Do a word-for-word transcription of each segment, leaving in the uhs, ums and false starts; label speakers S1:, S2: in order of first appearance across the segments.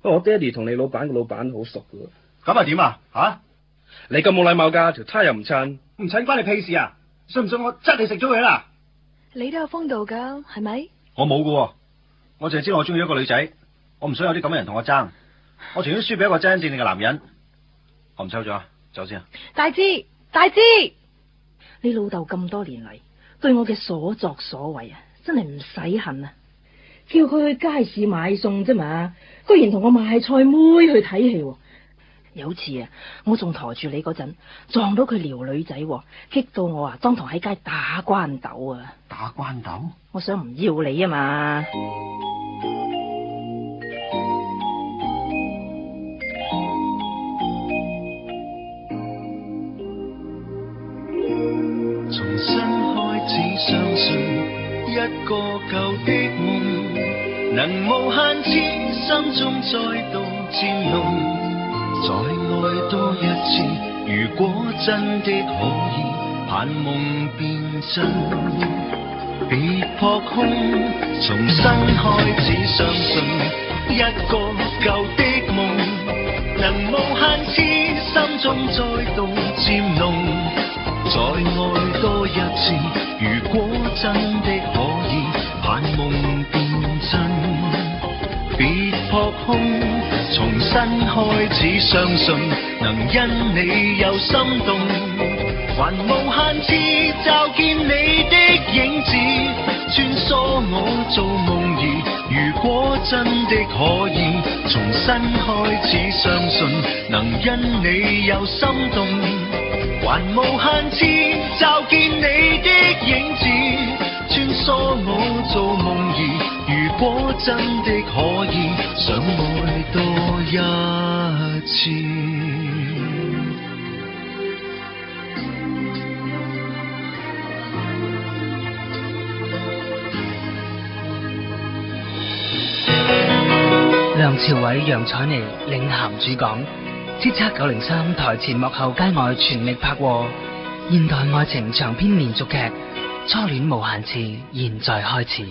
S1: 不過我爹哋同你老闆個老闆好熟噶。
S2: 咁啊點啊？吓？
S1: 你咁冇禮貌㗎，條呔又唔襯，
S2: 唔襯關你屁事啊？信唔信我執你食咗佢啦？
S3: 你都有風度㗎，係咪？
S2: 我冇噶，我淨係知我中意一個女仔，我唔想有啲咁嘅人同我爭，我情願輸俾一個真正正嘅男人。我唔抽咗，走先啊！
S3: 大志，大志，你老豆咁多年嚟對我嘅所作所為啊，真係唔使恨啊！叫佢去街市買餸啫嘛，居然同我賣菜妹去睇戲喎。有次啊，我仲抬住你嗰陣，撞到佢撩女仔，激到我啊，當堂喺街打關鬥啊！
S2: 打關鬥？
S3: 我想唔要你啊嘛！
S4: 重新開始相信一個舊的夢，能無限次心中再度漸濃。再愛多一次，如果真的可以，盼夢變真，別撲空，重新開始相信一個舊的夢，能無限次心中再度漸濃。再愛多一次，如果真的可以，盼夢變真，別撲空，重新開始相信，能因你有心動，還無限次驟見你的影子，穿梭我做夢兒。如果真的可以，重新開始相信，能因你有心動，還無限次驟見你的影子，穿梭我做夢兒。如果真的可以，想愛多一次。
S5: 梁朝偉、楊采妮領銜主講，叱咤九零三台前幕後街外全力拍和現代愛情長篇連續劇《初戀無限次》，現在開始。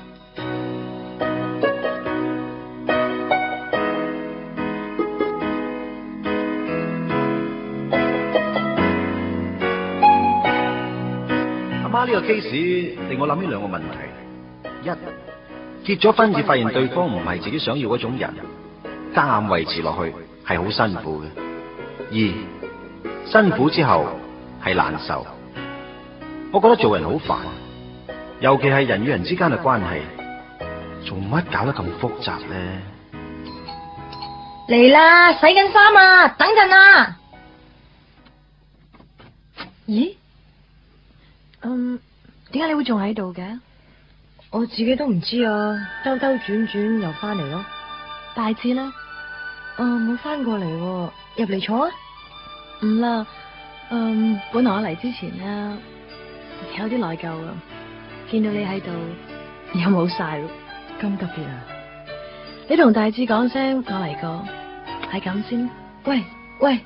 S2: 阿媽，呢個 case 令我諗起兩個問題：一，結咗婚至發現對方唔係自己想要嗰種人，夾硬維持落去係好辛苦嘅；二，辛苦之後係難受。我覺得做人好煩，尤其係人與人之間嘅關係，做乜搞得咁複雜咧？
S6: 嚟啦，洗緊衫啊，等陣啊！
S3: 咦？嗯，點解你會仲喺度嘅？
S6: 我自己都唔知啊，兜兜轉轉又翻嚟咯。
S3: 大志呢？
S6: 啊，冇翻過嚟，入嚟坐啊。
S3: 唔啦，嗯，本來我嚟之前呢，有啲內疚啊，見到你喺度又冇晒咯。
S6: 咁特別啊？
S3: 你同大志講聲我嚟過，係咁先。
S6: 喂喂！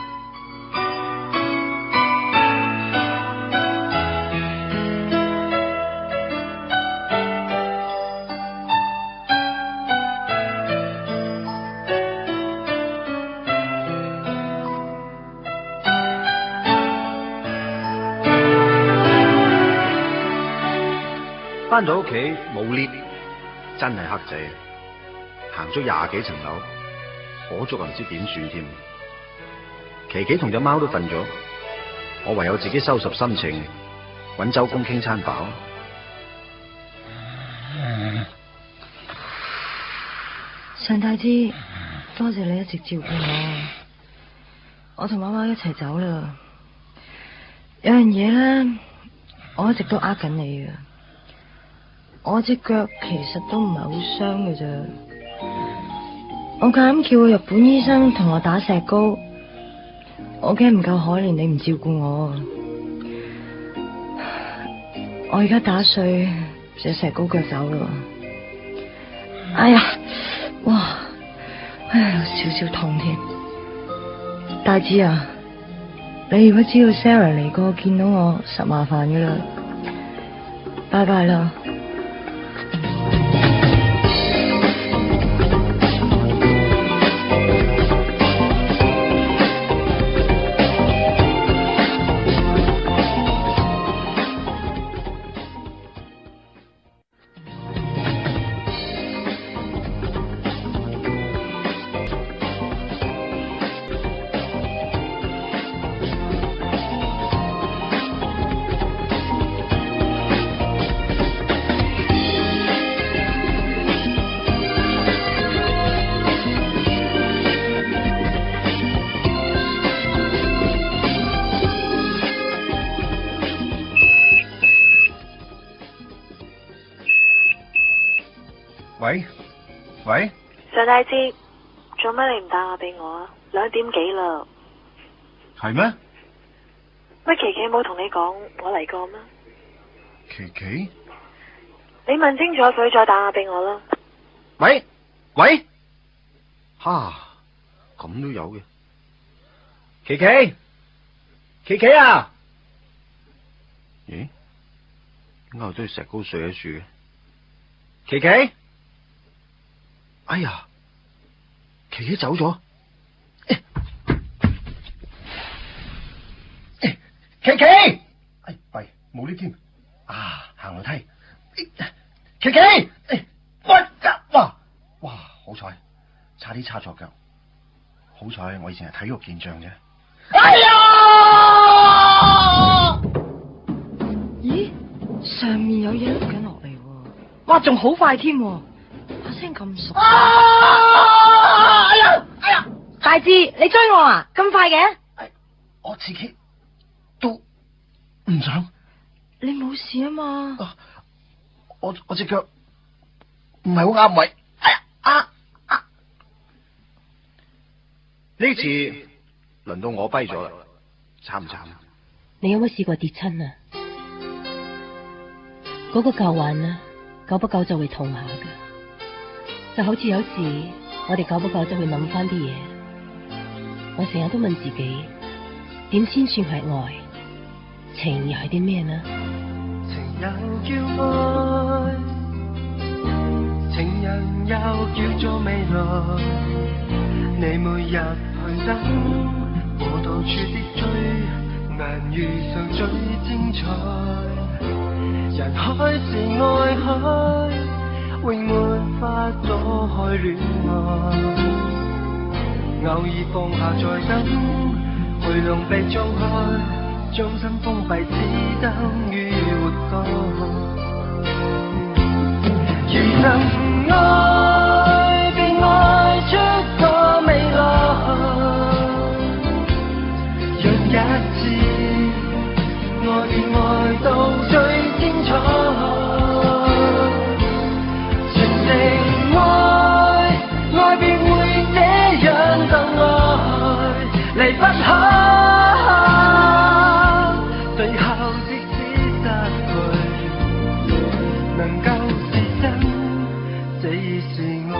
S2: 翻到屋企冇 lift，真係黑仔，行咗廿幾層樓，火燭又唔知點算添。琪琪同隻貓都瞓咗，我唯有自己收拾心情，搵周公傾餐飽。
S6: 常大志，多謝你一直照顧我，我同媽媽一齊走啦。有樣嘢咧，我一直都呃緊你嘅。我隻腳其實都唔係好傷嘅啫，我咁叫個日本醫生同我打石膏，我驚唔夠可憐你唔照顧我。我而家打碎隻石膏腳走咯。哎呀，哇，哎呀，有少少痛添。大志啊，你如果知道 Sarah 嚟過見到我，實麻煩噶啦。拜拜啦。
S7: 大志，做咩你唔打我俾我啊？兩點幾啦。
S2: 係咩？
S7: 乜琪琪冇同你講我嚟過咩？
S2: 琪琪，
S7: 你問清楚佢再打下俾我啦。
S2: 喂喂，哈，咁都有嘅。
S1: 琪琪，琪琪啊！
S2: 咦？點解有堆石膏碎喺樹嘅？
S1: 琪琪，
S2: 哎呀，琪琪走咗。
S1: 琪琪，
S2: 哎弊，冇呢添。啊，行樓梯。
S1: 琪琪，哎，
S2: 哇哇哇！好彩，差啲叉錯腳。好彩我以前係體育健將啫。
S1: 哎呀！
S6: 咦，上面有嘢碌緊落嚟，哇，仲好快添，把聲咁熟。
S1: 啊！哎呀，哎呀！
S3: 大志，你追我啊？咁快嘅？
S2: 我自己都唔想。
S6: 你冇事啊嘛？
S2: 啊、我我隻腳唔係好啱位。哎呀啊啊！呢次輪到我跛咗啦，慘唔慘？
S8: 你有冇試過跌親啊？嗰、那個舊患啊，久不久就會痛下噶。就好似有時我哋久不久就會諗翻啲嘢，我成日都問自己，點先算係愛？情又係啲咩呢？
S4: 情又叫愛，情人又叫做未來。你每日去等，我到處的追，難遇上最精彩。人海是愛海，永沒法躲開戀愛。偶爾放下再等，去兩臂張開。將心封閉，只等於活該。如能愛，便愛出個未來。讓一次愛便愛到最精彩。全城愛，愛便會這樣等愛，離不開。最後即使失去，能夠是真，這已是愛。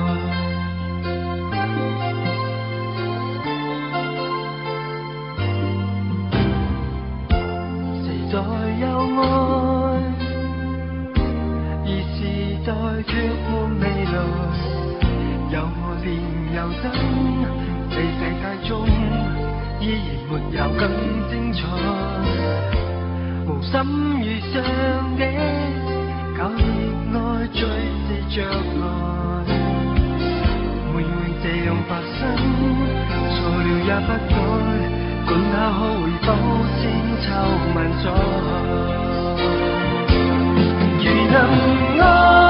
S4: 時代有愛，而時代卻沒未來。有我便有真，這世界中依然沒有更精彩。無心遇上的，搞熱愛最是着來。每每這樣發生，錯了也不改，管他可會否千秋萬載。如能愛。